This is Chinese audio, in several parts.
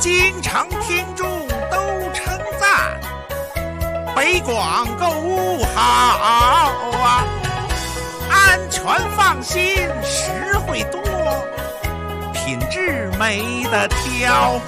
经常听众都称赞，北广购物好啊，安全放心，实惠多，品质没得挑。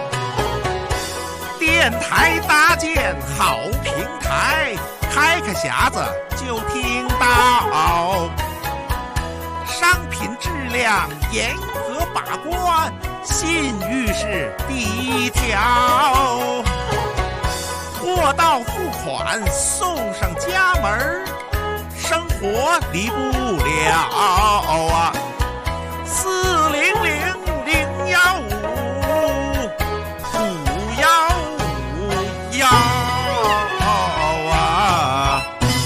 电台搭建好平台，开个匣子就听到，商品质量严格把关，信誉是第一条。货到付款送上家门，生活离不了啊！400-015-515啊！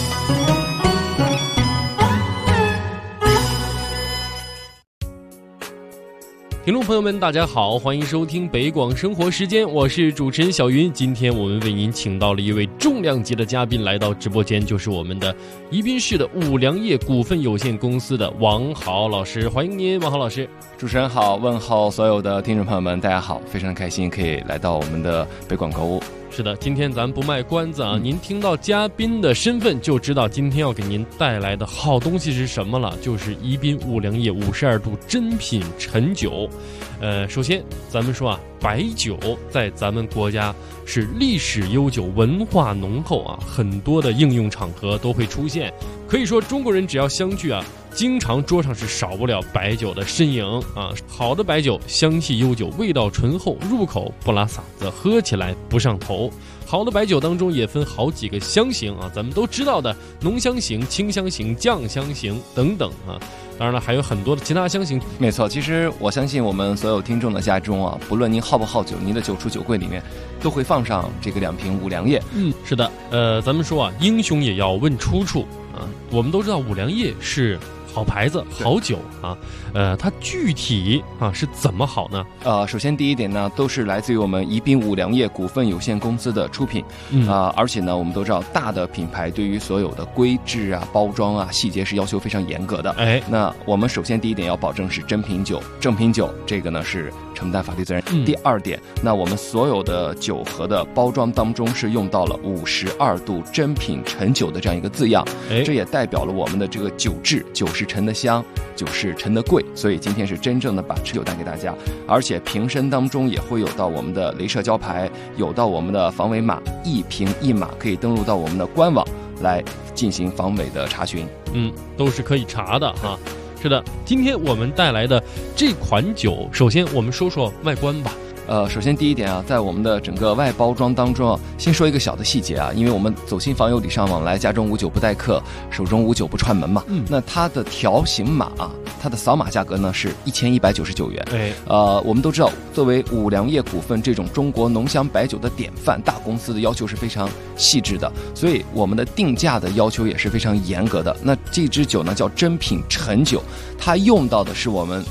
听众朋友们大家好，欢迎收听北广生活时间，我是主持人小云。今天我们为您请到了一位重量级的嘉宾来到直播间，就是我们的宜宾市的五粮液股份有限公司的王豪老师，欢迎您，王豪老师。 主持人好，问候所有的听众朋友们，大家好，非常开心可以来到我们的北广购物。 是的，今天咱不卖关子啊，您听到嘉宾的身份就知道今天要给您带来的好东西是什么了，就是宜宾五粮液52度真品陈酒。首先咱们说啊，白酒在咱们国家是历史悠久，文化浓厚啊，很多的应用场合都会出现。可以说中国人只要相聚啊，经常桌上是少不了白酒的身影啊。好的白酒香气悠久，味道醇厚，入口不拉嗓子，喝起来不上头。好的白酒当中也分好几个香型啊，咱们都知道的浓香型、清香型、酱香型等等啊。当然了，还有很多的其他香型。 没错，其实我相信我们所有听众的家中啊，不论您好不好酒，您的酒橱酒柜里面都会放上这个2瓶五粮液。 是的，咱们说啊，英雄也要问出处啊。我们都知道五粮液是好牌子、好酒啊，它具体啊是怎么好呢？ 首先第一点呢，都是来自于我们宜宾五粮液股份有限公司的出品，而且呢，我们都知道大的品牌对于所有的规制啊、包装啊、细节是要求非常严格的。那我们首先第一点要保证是真品酒，正品酒这个呢是承担法律责任。第二点，那我们所有的酒盒的包装当中是用到了52度真品陈酒的这样一个字样，这也代表了我们的这个酒质，酒是陈的香，酒是陈的贵，所以今天是真正的把陈酒带给大家。而且瓶身当中也会有到我们的镭射胶牌，有到我们的防伪码，1瓶1码，可以登录到我们的官网来进行防伪的查询。 都是可以查的哈。是的，今天我们带来的这款酒，首先我们说说外观吧。 首先第一点啊，在我们的整个外包装当中啊，先说一个小的细节啊，因为我们走亲访友礼尚往来，家中无酒不待客，手中无酒不串门嘛。那它的条形码啊，它的扫码价格呢是1199元。我们都知道，作为五粮液股份这种中国浓香白酒的典范，大公司的要求是非常细致的，所以我们的定价的要求也是非常严格的。那这支酒呢叫真品陈酒，它用到的是我们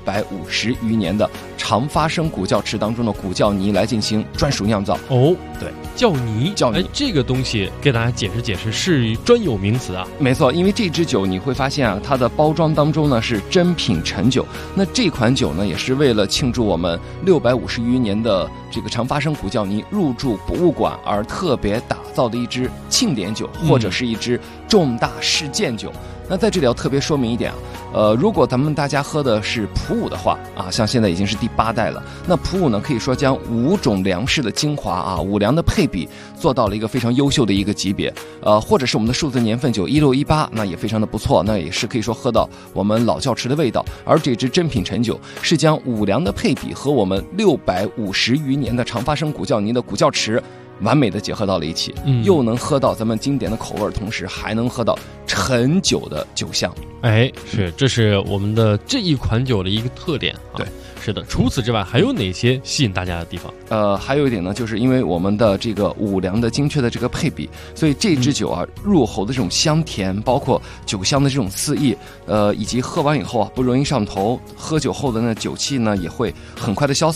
650余年的长发生古窖池当中的古窖泥来进行专属酿造。对， 窖泥，这个东西给大家解释解释，是专有名词啊。 没错，因为这支酒你会发现啊，它的包装当中呢是真品陈酒，那这款酒呢也是为了庆祝我们650余年的这个长发生古窖泥入驻博物馆而特别打造的一支庆典酒，或者是一支重大事件酒。那在这里要特别说明一点啊，如果咱们大家喝的是普五的话啊，像现在已经是第8代了，那普五呢可以说将5种粮食的精华啊，五粮的配比做到了一个非常优秀的一个级别，或者是我们的数字年份酒16、18，那也非常的不错，那也是可以说喝到我们老窖池的味道。而这支真品陈酒是将五粮的配比和我们650余年的长发生古窖泥的古窖池完美的结合到了一起，又能喝到咱们经典的口味，同时还能喝到陈酒的酒香。 这是我们的这一款酒的一个特点啊。 对， 是的。除此之外，还有哪些吸引大家的地方？ 还有一点呢，就是因为我们的这个五粮的精确的这个配比，所以这支酒啊，入喉的这种香甜，包括酒香的这种肆意，以及喝完以后啊不容易上头，喝酒后的那酒气呢也会很快的消散。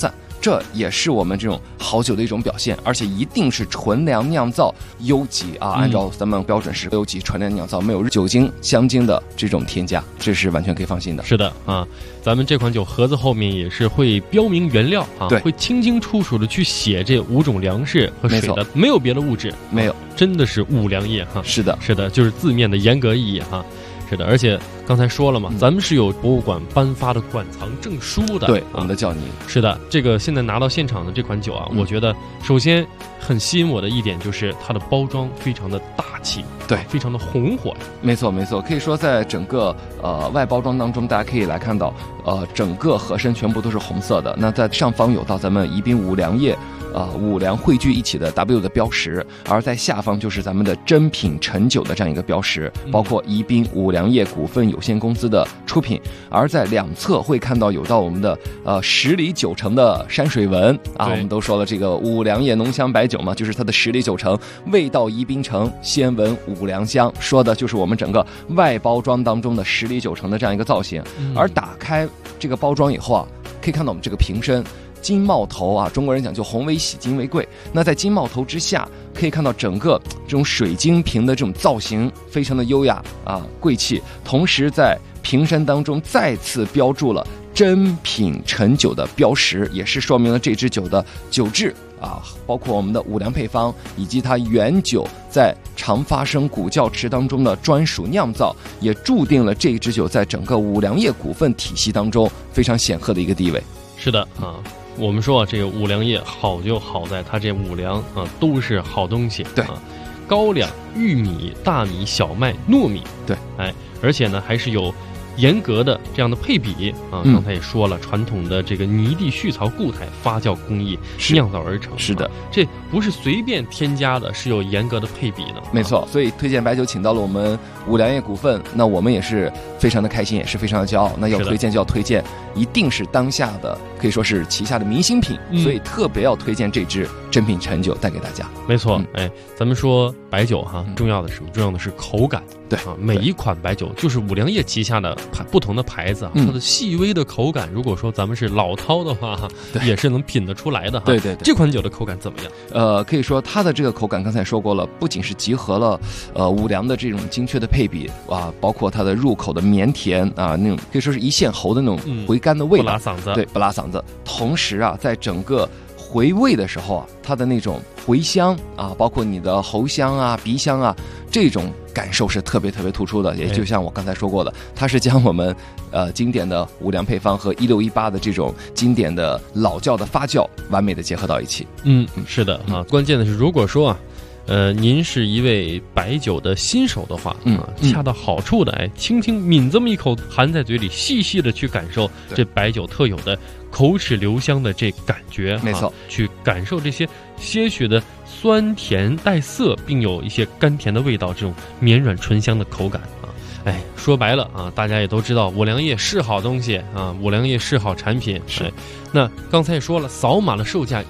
这也是我们这种好酒的一种表现，而且一定是纯粮酿造优级啊，按照咱们标准是优级纯粮酿造，没有酒精香精的这种添加，这是完全可以放心的。 是的啊，咱们这款酒盒子后面也是会标明原料啊， 对， 会清清楚楚的去写这5种粮食和水的，没有别的物质， 没有， 真的是五粮液哈。 是的， 是的，就是字面的严格意义哈。是的，而且刚才说了嘛，咱们是有博物馆颁发的馆藏证书的， 对，我们的叫您。 是的，这个现在拿到现场的这款酒啊，我觉得首先很吸引我的一点就是它的包装非常的大气， 对， 非常的红火。 没错没错，可以说在整个外包装当中，大家可以来看到整个盒身全部都是红色的。那在上方有到咱们宜宾五粮液五粮汇聚一起的 W 的标识，而在下方就是咱们的珍品陈酒的这样一个标识，包括宜宾五粮液股份有限公司的出品。而在两侧会看到有到我们的10里9成的山水纹啊，我们都说了这个五粮液浓香白酒嘛，就是它的10里9成，味道宜宾城，先闻五粮香，说的就是我们整个外包装当中的10里9成的这样一个造型。而打开这个包装以后啊，可以看到我们这个瓶身金帽头啊，中国人讲究红为喜，金为贵。那在金帽头之下，可以看到整个这种水晶瓶的这种造型非常的优雅啊，贵气。同时在瓶身当中再次标注了珍品陈酒的标识，也是说明了这支酒的酒质啊，包括我们的五粮配方以及它原酒在长发生古窖池当中的专属酿造，也注定了这支酒在整个五粮液股份体系当中非常显赫的一个地位。 是的啊。我们说啊，这个五粮液好就好在它这五粮啊都是好东西， 对啊，高粱、玉米、大米、小麦、糯米， 对， 哎，而且呢还是有严格的这样的配比啊，刚才也说了，传统的这个泥地蓄槽固态发酵工艺酿造而成， 是的， 这不是随便添加的，是有严格的配比的， 没错。所以推荐白酒请到了我们五粮液股份，那我们也是非常的开心，也是非常的骄傲。那要推荐就要推荐，一定是当下的可以说是旗下的明星品，所以特别要推荐这支珍品陈酒带给大家。 没错，哎，咱们说白酒哈，重要的是什么？重要的是口感。 对啊，每一款白酒就是五粮液旗下的不同的牌子啊，它的细微的口感，如果说咱们是老饕的话，也是能品得出来的哈。 对对对， 这款酒的口感怎么样？ 可以说它的这个口感，刚才说过了，不仅是集合了五粮的这种精确的配比啊，包括它的入口的绵甜啊，那种可以说是一线喉的那种回甘的味道， 不拉嗓子。 对，不拉嗓子。同时啊，在整个回味的时候啊，它的那种回香啊，包括你的喉香啊、鼻香啊，这种感受是特别特别突出的。也就像我刚才说过的，它是将我们经典的五粮配方和1618的这种经典的老窖的发酵完美的结合到一起。 是的啊，关键的是如果说啊，您是一位白酒的新手的话，恰到好处的，哎，轻轻抿这么一口，含在嘴里，细细的去感受这白酒特有的口齿留香的这感觉， 没错， 去感受这些些许的酸甜带涩，并有一些甘甜的味道，这种绵软醇香的口感啊。哎，说白了啊，大家也都知道五粮液是好东西啊，五粮液是好产品。 是， 那刚才也说了，扫码的售价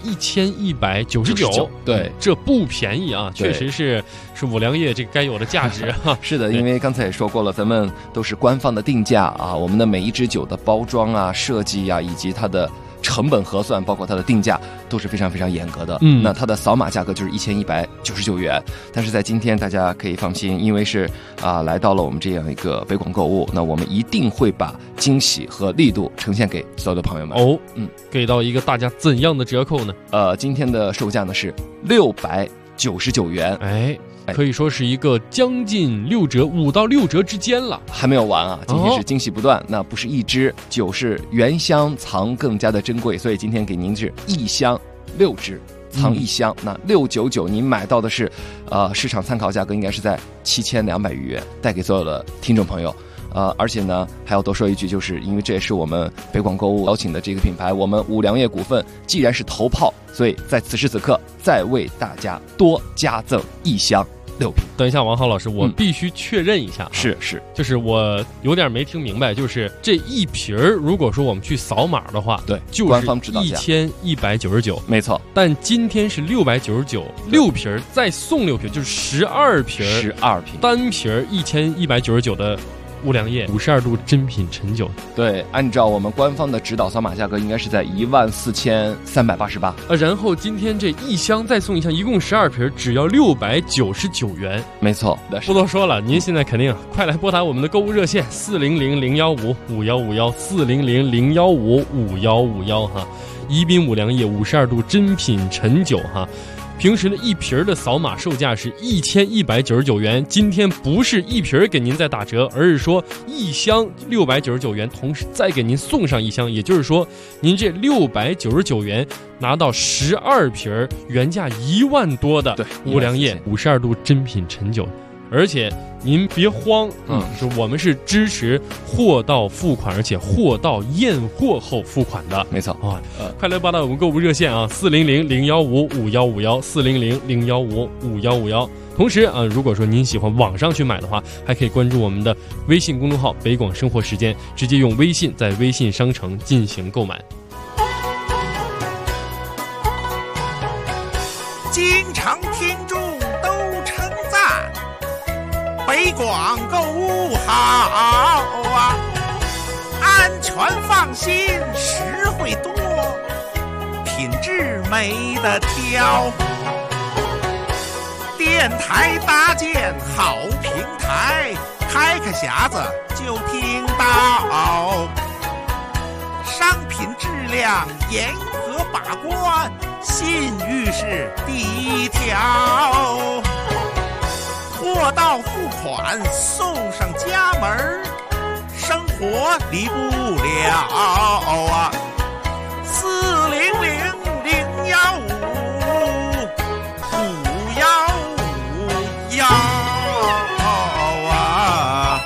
1199， 对， 这不便宜啊，确实是五粮液这个该有的价值啊。 是的，因为刚才也说过了，咱们都是官方的定价啊，我们的每一支酒的包装啊、设计啊，以及它的成本核算，包括它的定价都是非常非常严格的。那它的扫码价格就是1199元。但是在今天大家可以放心，因为是来到了我们这样一个北广购物，那我们一定会把惊喜和力度呈现给所有的朋友们。 给到一个大家怎样的折扣呢？ 今天的售价呢是699元。 哎，可以说是一个将近6折，5到6折之间了。 还没有完啊，今天是惊喜不断。那不是一支酒，是原香藏更加的珍贵，所以今天给您是一箱6支藏一箱。那699您买到的是市场参考价格应该是在7200余元，带给所有的听众朋友。而且呢，还要多说一句，就是因为这也是我们北广购物邀请的这个品牌，我们五粮液股份既然是头炮，所以在此时此刻再为大家多加赠一箱6瓶。 等一下，王浩老师，我必须确认一下， 是， 就是我有点没听明白，就是这一瓶儿，如果说我们去扫码的话， 对， 就是官方指导价 1199， 没错。 但今天是699，6瓶儿再送6瓶，就是12瓶， 单瓶 1199的五粮液52度珍品陈酒。 对，按照我们官方的指导扫码价格，应该是在14388。 然后今天这一箱再送一箱，一共12瓶，只要699元。 没错， 不多说了，您现在肯定快来拨打我们的购物热线400-015-5151，400-015-5151哈。宜宾五粮液52度珍品陈酒哈。平时的一瓶的扫码售价是1199元，今天不是一瓶给您再打折，而是说一箱699元，同时再给您送上一箱，也就是说您这699元拿到12瓶原价1万多的五粮液52度珍品陈酒。而且您别慌就我们是支持货到付款，而且货到验货后付款的。 没错快来拨打我们购物热线啊，400-015-5151，400-015-5151。同时如果说您喜欢网上去买的话，还可以关注我们的微信公众号北广生活时间，直接用微信在微信商城进行购买。 经常听众都称赞北广购物好啊，安全放心，实惠多，品质没得挑。电台搭建好平台，开个匣子就听到，商品质量严格把关，信誉是第一条。货到付款送上家门，生活离不了啊！400-015-5151啊！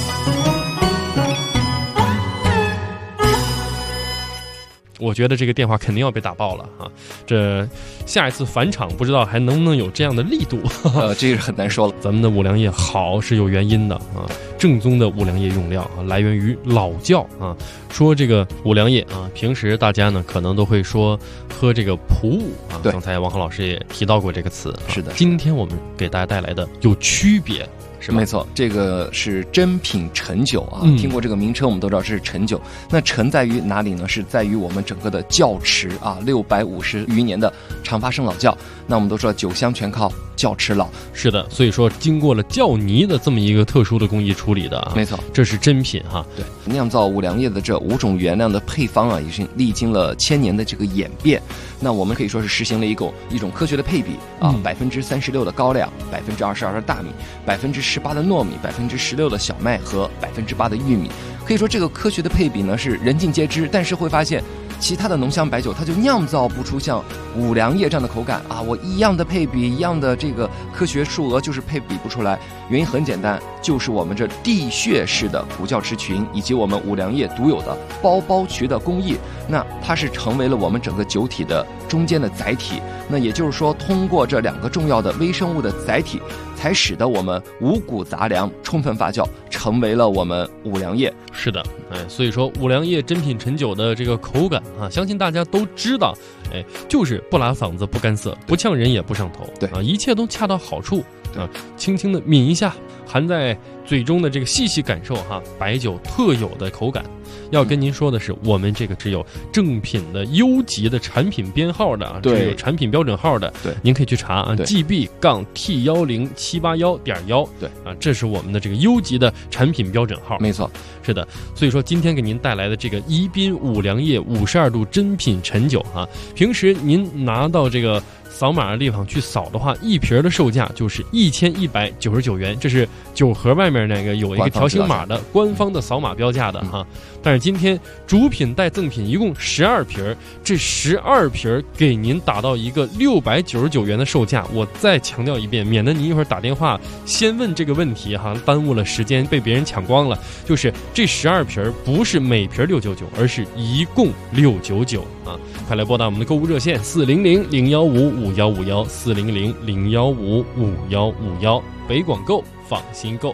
我觉得这个电话肯定要被打爆了啊！这下一次返场不知道还能不能有这样的力度， 这个很难说了。 咱们的五粮液好是有原因的啊，正宗的五粮液用料啊，来源于老窖啊。说这个五粮液啊，平时大家呢可能都会说喝这个普五啊，刚才王浩老师也提到过这个词。 是的， 今天我们给大家带来的有区别。是没错，这个是珍品陈酒啊。听过这个名称，我们都知道这是陈酒。那陈在于哪里呢？是在于我们整个的窖池啊，650余年的长发生老窖。那我们都说酒香全靠窖池老。是的，所以说经过了窖泥的这么一个特殊的工艺处理的啊。 没错， 这是珍品哈。 对，酿造五粮液的这5种原料的配方啊，也是历经了1000年的这个演变。那我们可以说是实行了一种科学的配比啊，36%的高粱，22%的大米，18%的糯米，16%的小麦和8%的玉米。可以说这个科学的配比呢是人尽皆知，但是会发现其他的浓香白酒它就酿造不出像五粮液这样的口感啊！我一样的配比，一样的这个科学数额，就是配比不出来。原因很简单，就是我们这地穴式的古窖池群，以及我们五粮液独有的包渠的工艺，那它是成为了我们整个酒体的中间的载体。那也就是说，通过这2个重要的微生物的载体，才使得我们五谷杂粮充分发酵，成为了我们五粮液。 是的，所以说五粮液珍品陈酒的这个口感啊，相信大家都知道，就是不拉嗓子，不干涩，不呛人也不上头， 对啊，一切都恰到好处啊，轻轻的抿一下，含在嘴中的这个细细感受哈，白酒特有的口感。要跟您说的是，我们这个是有正品的优级的产品编号的啊，是有产品标准号的， 对， 您可以去查啊 GB-T10781.1， 对啊，这是我们的这个优级的产品标准号， 没错， 是的。所以说今天给您带来的这个宜宾五粮液52度珍品陈酒啊，平时您拿到这个扫码的地方去扫的话，一瓶的售价就是1199元，这是酒盒外面那个有一个条形码的官方的扫码标价的哈。但是今天主品带赠品一共12瓶，这12瓶给您打到一个699元的售价。我再强调一遍，免得您一会儿打电话先问这个问题哈，耽误了时间，被别人抢光了。就是这12瓶不是每瓶699，而是一共699啊！快来拨打我们的购物热线400-015-5151，400-015-5151，北广购放心购。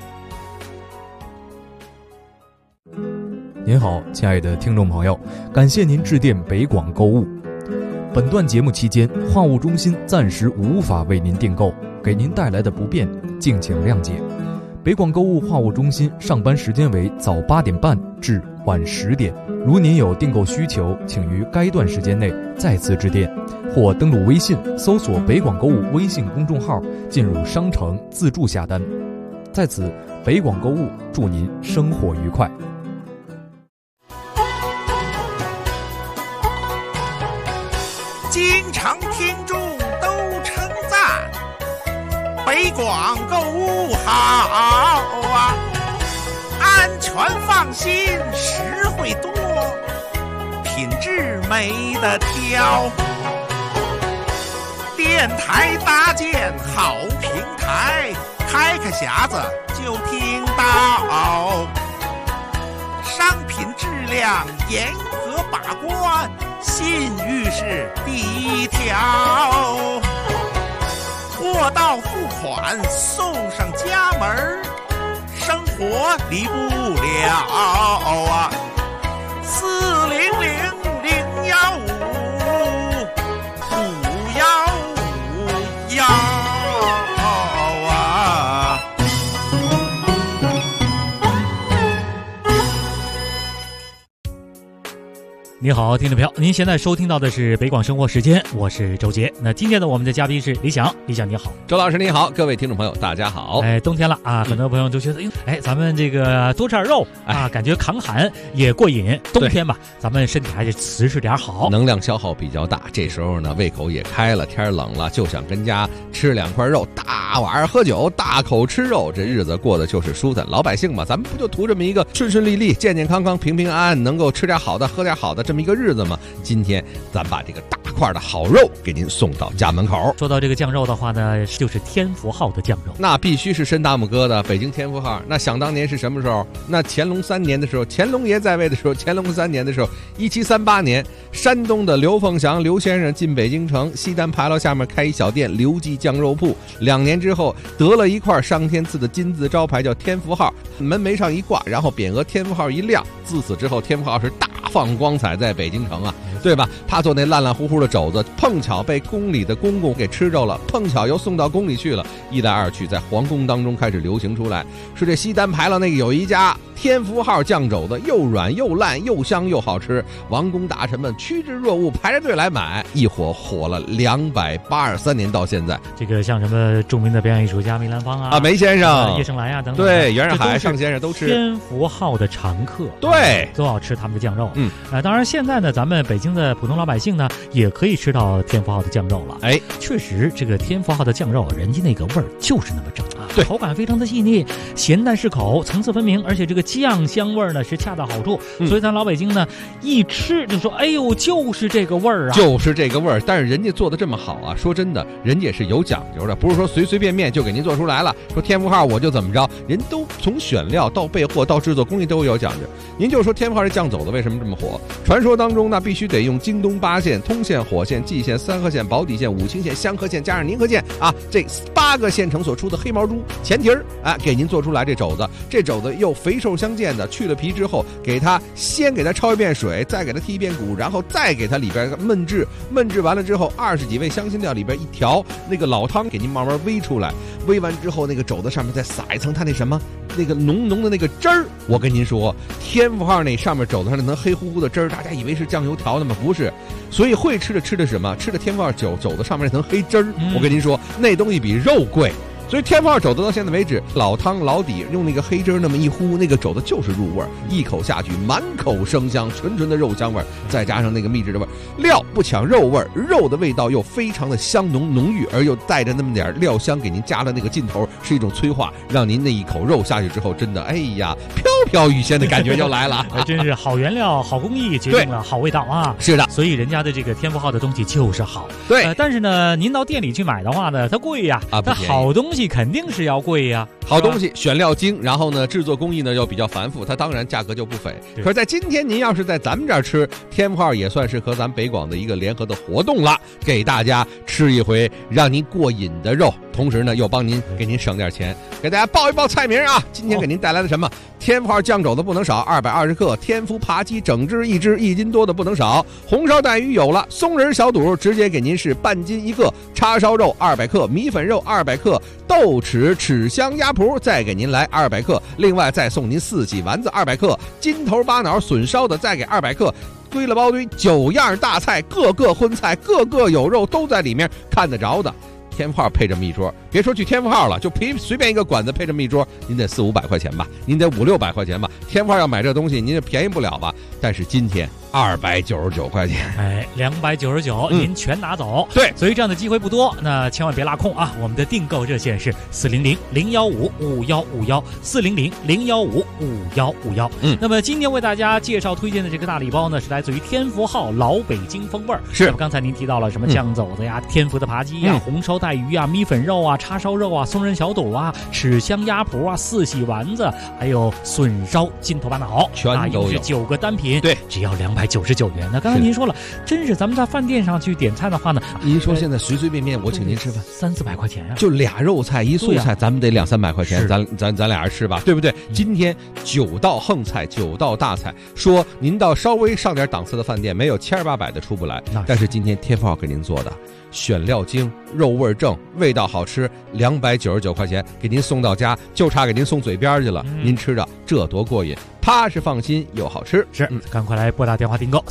您好，亲爱的听众朋友，感谢您致电北广购物。本段节目期间，话务中心暂时无法为您订购，给您带来的不便，敬请谅解。 北广购物话务中心上班时间为早8点半至晚10点。如您有订购需求，请于该段时间内再次致电，或登录微信搜索北广购物微信公众号，进入商城自助下单。在此，北广购物祝您生活愉快。 京城听众都称赞，北广购物好啊，安全放心，实惠多，品质没得挑。电台搭建好平台，开个匣子就听到，商品质量严格把关，信誉是第一条，货到付款送上家门，生活离不了啊！400-015-515啊！ 你好，听众朋友，您现在收听到的是北广生活时间，我是周杰。那今天的我们的嘉宾是李想，李想你好。 周老师你好，各位听众朋友大家好。 冬天了啊，很多朋友都觉得，咱们这个多吃点肉啊，感觉抗寒也过瘾。冬天吧，咱们身体还是瓷实点好， 能量消耗比较大，这时候呢胃口也开了，天冷了就想跟家吃2块肉，大碗喝酒，大口吃肉，这日子过得就是舒坦。老百姓嘛，咱们不就图这么一个顺顺利利、健健康康、平平安安，能够吃点好的、喝点好的这么一个日子吗？今天咱把这个大块的好肉给您送到家门口。 说到这个酱肉的话呢，就是天福号的酱肉， 那必须是申大拇哥的北京天福号。那想当年是什么时候？那乾隆3年的时候，乾隆爷在位的时候，乾隆3年的时候，1738年，山东的刘凤祥刘先生进北京城，西单牌楼下面开一小店刘记酱肉铺。2年之后得了一块上天赐的金字招牌，叫天福号，门楣上一挂，然后匾额天福号一亮。自此之后，天福号是大放光彩在北京城啊，对吧？他做那烂烂乎乎的肘子，碰巧被宫里的公公给吃着了，碰巧又送到宫里去了，一来二去，在皇宫当中开始流行出来。是这西单牌楼那个有一家天福号酱肘子，又软又烂又香又好吃，王公大臣们趋之若鹜，排着队来买，一火了283年到现在。 这个像什么著名的表演艺术家梅兰芳啊、 梅先生、 叶盛来啊等等， 对，袁世海、尚先生都吃天福号的常客， 对， 都要吃他们的酱肉。当然现在呢，咱们北京的普通老百姓呢，也可以吃到天福号的酱肉了。确实，这个天福号的酱肉，人家那个味儿就是那么正啊， 对， 口感非常的细腻，咸淡适口，层次分明，而且这个酱香味儿呢是恰到好处，所以咱老北京呢一吃就说，哎呦，就是这个味儿啊， 就是这个味儿。但是人家做的这么好啊，说真的，人家也是有讲究的，不是说随随便便就给您做出来了。说天福号我就怎么着，人都从选料到备货到制作工艺都有讲究。您就说天福号这酱肘子为什么这么火？传说当中那必须得用京东8线、通县、火线、蓟县、三河县、宝坻县、武清县、香河县加上宁河县啊，这8个县城所出的黑毛猪前蹄儿给您做出来这肘子。这肘子又肥瘦相间的，去了皮之后，先给它焯一遍水，再给它剔一遍骨，然后再给它里边焖制完了之后，20几味香辛料里边一调，那个老汤给您慢慢煨出来，煨完之后那个肘子上面再撒一层它那什么那个浓浓的那个汁儿。我跟您说，天福号那上面肘子上那层黑乎乎的汁儿，大家以为是酱油调的吗？不是。所以会吃的什么？吃的天福号肘子上面那层黑汁儿。我跟您说，那东西比肉贵。所以天福号肘子到现在为止，老汤老底用那个黑汁那么一呼，那个肘子就是入味儿，一口下去满口生香，纯纯的肉香味儿，再加上那个秘制的味儿，料不抢肉味儿，肉的味道又非常的香浓郁，而又带着那么点料香，给您加了那个劲头，是一种催化，让您那一口肉下去之后，真的哎呀，飘飘欲仙的感觉就来了。 真是好原料好工艺决定了好味道啊！ 是的， 所以人家的这个天福号的东西就是好。 对， 但是呢，您到店里去买的话呢，它贵呀，它好东西肯定是要贵呀。 好东西选料精，然后呢制作工艺呢又比较繁复，它当然价格就不菲。可是在今天您要是在咱们这儿吃天福号，也算是和咱们北广的一个联合的活动了，给大家吃一回让您过瘾的肉，同时呢又帮您给您省点钱。给大家报一报菜名啊，今天给您带来的什么？天福号酱肘子不能少，220克；天福扒鸡整只1只，1斤多的不能少；红烧带鱼有了，松仁小肚直接给您是半斤1个；叉烧肉200克，米粉肉200克，豆豉、豉香鸭脯再给您来200克，另外再送您四喜丸子200克，金头巴脑笋烧的再给200克。堆了包堆，9样大菜，个个荤菜，个个有肉，都在里面，看得着的。天福号配这么一桌，别说去天福号了，就随便一个馆子配这么一桌，您得400-500块钱吧，您得500-600块钱吧。天福号要买这东西，您也便宜不了吧？但是今天299块钱， 哎，299，您全拿走。 对， 所以这样的机会不多，那千万别落空啊！我们的订购热线是400-015-5151，400-015-5151。那么今天为大家介绍推荐的这个大礼包呢，是来自于天福号老北京风味儿。 是， 刚才您提到了什么酱肘子呀、天福的扒鸡呀、红烧带鱼啊、米粉肉啊、叉烧肉啊、松仁小肚啊、豉香鸭脯啊、四喜丸子，还有笋烧金头巴脑， 全都有。 是9个单品， 对， 只要299元。那刚才您说了，真是咱们在饭店上去点菜的话呢， 您说现在随随便便我请您吃饭 300-400块钱呀， 就俩肉菜一素菜，咱们得200-300块钱，咱俩人吃吧，对不对？今天9道横菜，9道大菜，说您到稍微上点档次的饭店，没有700-800的出不来，但是今天天福号给您做的。选料精，肉味正，味道好吃，299块钱给您送到家，就差给您送嘴边去了。您吃着这多过瘾，踏实放心又好吃。 是，赶快来拨打电话订购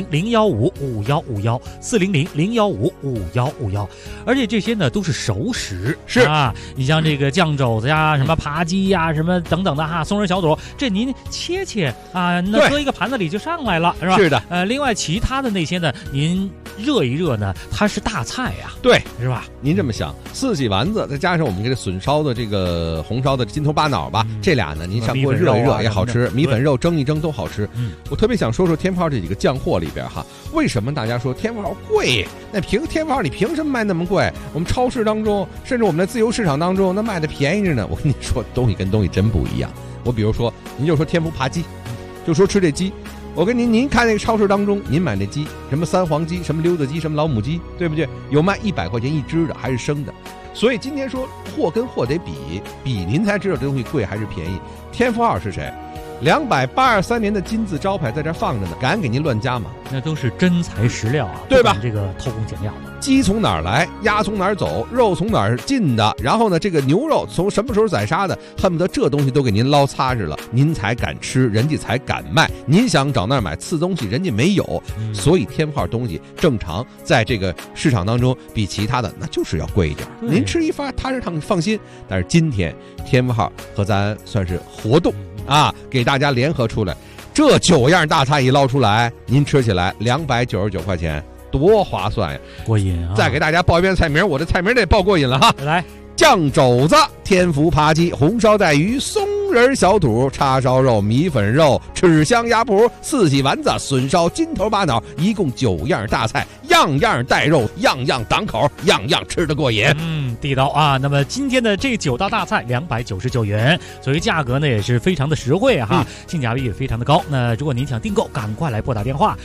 400-015-5151，400-015-5151。而且这些呢都是熟食， 是啊，你像这个酱肘子呀、什么扒鸡呀、什么等等的哈，松仁小肚，这您切啊，那搁一个盘子里就上来了，是吧？ 是的。 另外其他的那些呢，您热一热呢，它是大菜呀， 对， 是吧？ 您这么想，四喜丸子再加上我们这个笋烧的这个红烧的金头巴脑吧，这俩呢您上锅热一热也好吃，米粉肉蒸一蒸都好吃。我特别想说说天福号这几个酱货里边哈，为什么大家说天福号贵？那天福号你凭什么卖那么贵？我们超市当中，甚至我们的自由市场当中，那卖的便宜着呢。我跟你说，东西跟东西真不一样。我比如说，您就说天福扒鸡，就说吃这鸡。我跟您看那个超市当中，您买那鸡，什么三黄鸡，什么溜子鸡，什么老母鸡，对不对？有卖100块钱一只的，还是生的。所以今天说货跟货得比，您才知道这东西贵还是便宜。天福号是谁？283年的金字招牌在这放着呢，敢给您乱加吗？ 那都是真材实料啊， 对吧？ 这个偷工减料的。 鸡从哪儿来，鸭从哪儿走，肉从哪儿进的，然后呢，这个牛肉从什么时候宰杀的，恨不得这东西都给您捞擦实了，您才敢吃，人家才敢卖。您想找那儿买次东西，人家没有，所以天福号东西正常在这个市场当中比其他的那就是要贵一点。您吃一发踏实放心。但是今天天福号和咱算是活动啊，给大家联合出来，这9样大菜一捞出来，您吃起来299块钱。多划算呀， 过瘾啊！ 再给大家报一遍菜名，我这菜名得报过瘾了哈。 来， 酱肘子、天福扒鸡、红烧带鱼、松仁小肚、叉烧肉、米粉肉、豉香鸭脯、四喜丸子、笋烧金头巴脑，一共9样大菜，样样带肉，样样挡口，样样吃得过瘾。 地道啊！那么今天的这9道大菜299元，所以价格呢也是非常的实惠哈，性价比也非常的高。那如果您想订购，赶快来拨打电话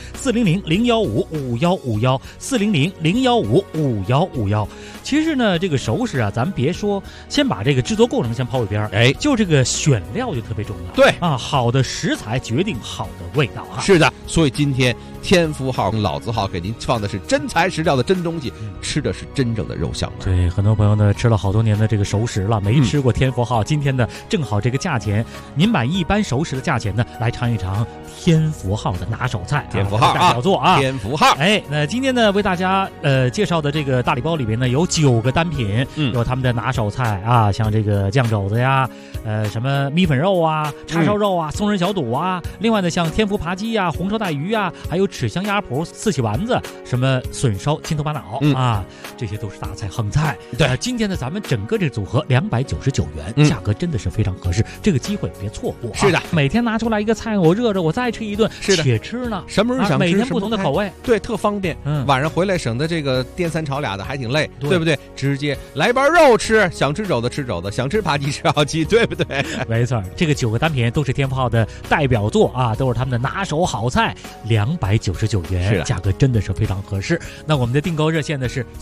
400-015-5151，400-015-5151。其实呢，这个熟食啊，咱们别说，先把这个制作过程先抛一边，就这个选料就特别重要。 对啊，好的食材决定好的味道啊。 是的，所以今天天福号、老字号给您放的是真材实料的真东西，吃的是真正的肉香味。 对，很多朋友呢吃了好多年的这个熟食了，没吃过天福号，今天呢正好这个价钱，您买一般熟食的价钱呢，来尝一尝天福号的拿手菜， 天福号代表作啊， 天福号。 那今天呢为大家介绍的这个大礼包里边呢有9个单品，有他们的拿手菜啊，像这个酱肘子呀，什么米粉肉啊、叉烧肉啊、松仁小肚啊，另外呢像天福扒鸡呀、红烧带鱼啊，还有豉香鸭脯、四喜丸子，什么笋烧金头巴脑啊，这些都是大菜横菜。 对， 今天呢咱们整个这个组合299元，价格真的是非常合适，这个机会别错过。 是的， 每天拿出来一个菜，我热着我再吃一顿， 是的， 且吃呢， 什么时候想吃每天不同的口味， 对，特方便。晚上回来省得这个颠三炒俩的还挺累，对不对？直接来包肉吃，想吃肘子吃肘子，想吃扒鸡吃扒鸡，对不对？ 没错，这个9个单品都是天福号的代表作啊，都是他们的拿手好菜，299元， 是的， 价格真的是非常合适。那我们的订购热线呢是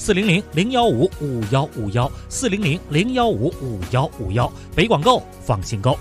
400-015-5151，400-015-5151，北广购，放心购。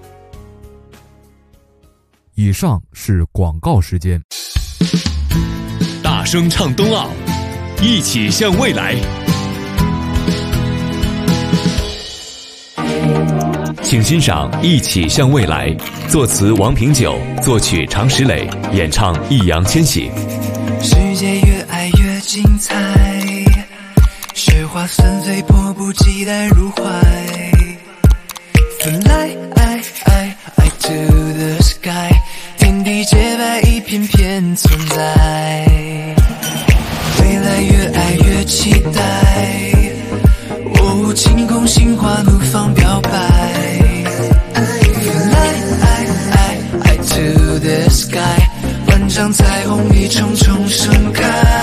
以上是广告时间。 大声唱冬奥，一起向未来。 请欣赏《一起向未来》，作词王平久，作曲常石磊，演唱易烊千玺。 世界越爱越精彩，雪花纷飞，迫不及待入怀。Fly to the sky， 天地洁白，一片片存在。未来越爱越期待，晴空心花怒放表白。Fly to the sky， 万丈彩虹一重重盛开。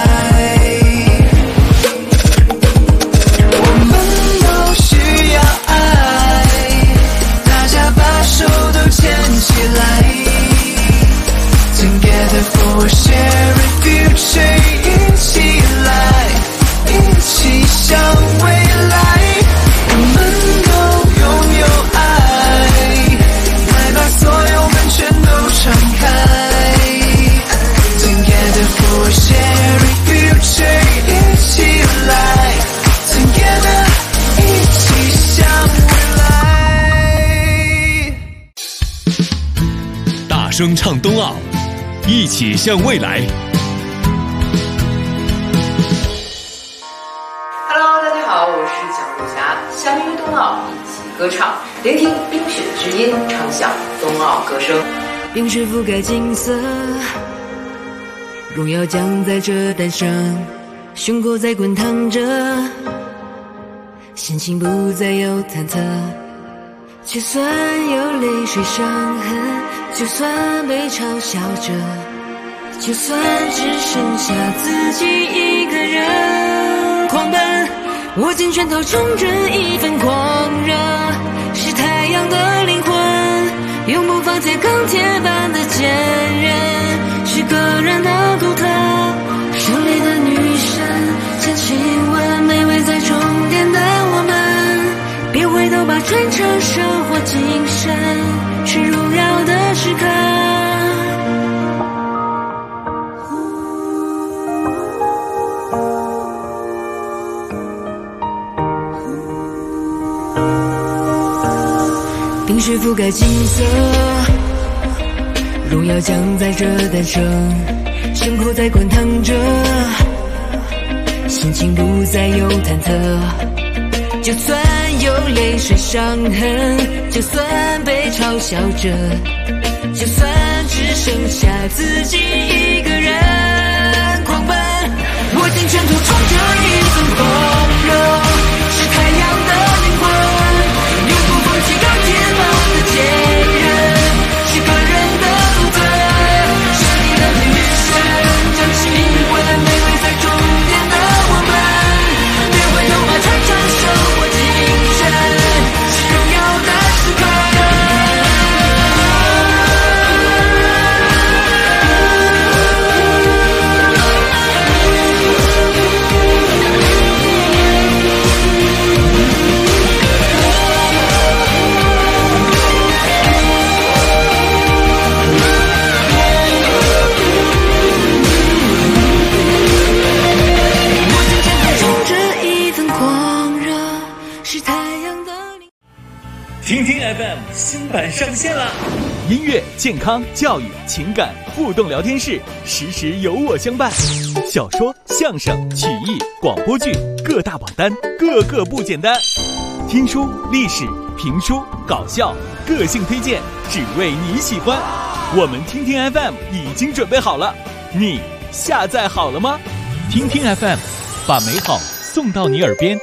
我们都需要爱，大家把手都牵起来。Together for a shared future， 一起来，一起向未来。我们都拥有爱，快把所有门全都敞开。Together for a shared future， 一起来 Together， 一起向未来。 大声唱冬奥，一起向未来。 Hello， 大家好，我是蒋璐霞，相约冬奥，一起歌唱，聆听冰雪之音，唱响冬奥歌声。 冰雪覆盖金色，荣耀将在这诞生，胸口在滚烫着，心情不再有忐忑。就算有泪水伤痕，就算被嘲笑着，就算只剩下自己一个人狂奔，握紧拳头冲着一份狂热，是太阳的灵魂，永不放弃钢铁般的坚韧，是个人的独特，胜利的女神，将亲吻美味在终点的我们，别回头吧，传承生活精神，是荣耀的时刻。冰雪覆盖金色，荣耀将在这诞生，胸口在滚烫着，心情不再有忐忑。就算有泪水伤痕，就算被嘲笑着，就算只剩下自己一个人狂奔，握紧拳头冲着一份狂热，是太阳的灵魂，永不放弃钢铁般的坚韧，是个人的独特，胜利的女神，将亲吻美味在终点的我们，别回头吧，传承生活精神，是荣耀的时刻。 听听 FM 新版上线了，音乐、健康、教育、情感互动聊天室，时时有我相伴。小说、相声、曲艺、广播剧，各大榜单，个个不简单。听书、历史、评书、搞笑，个性推荐，只为你喜欢。我们听听 FM 已经准备好了，你下载好了吗？听听 FM， 把美好送到你耳边。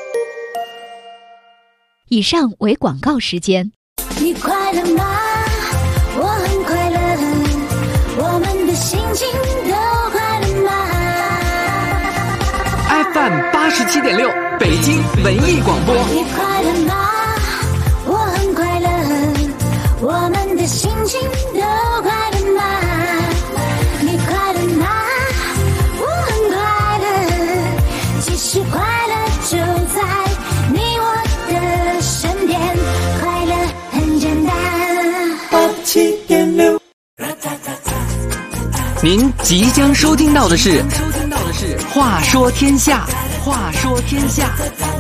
以上为广告时间。 你快乐吗？我很快乐，我们的心情都快乐吗 ？FM 87.6，北京文艺广播。 你快乐吗？我很快乐，我们的心情都快乐吗？你快乐吗？我很快乐，其实快乐就在你我的身边，快乐很简单。87.6， 您即将收听到的是《话说天下》，话说天下。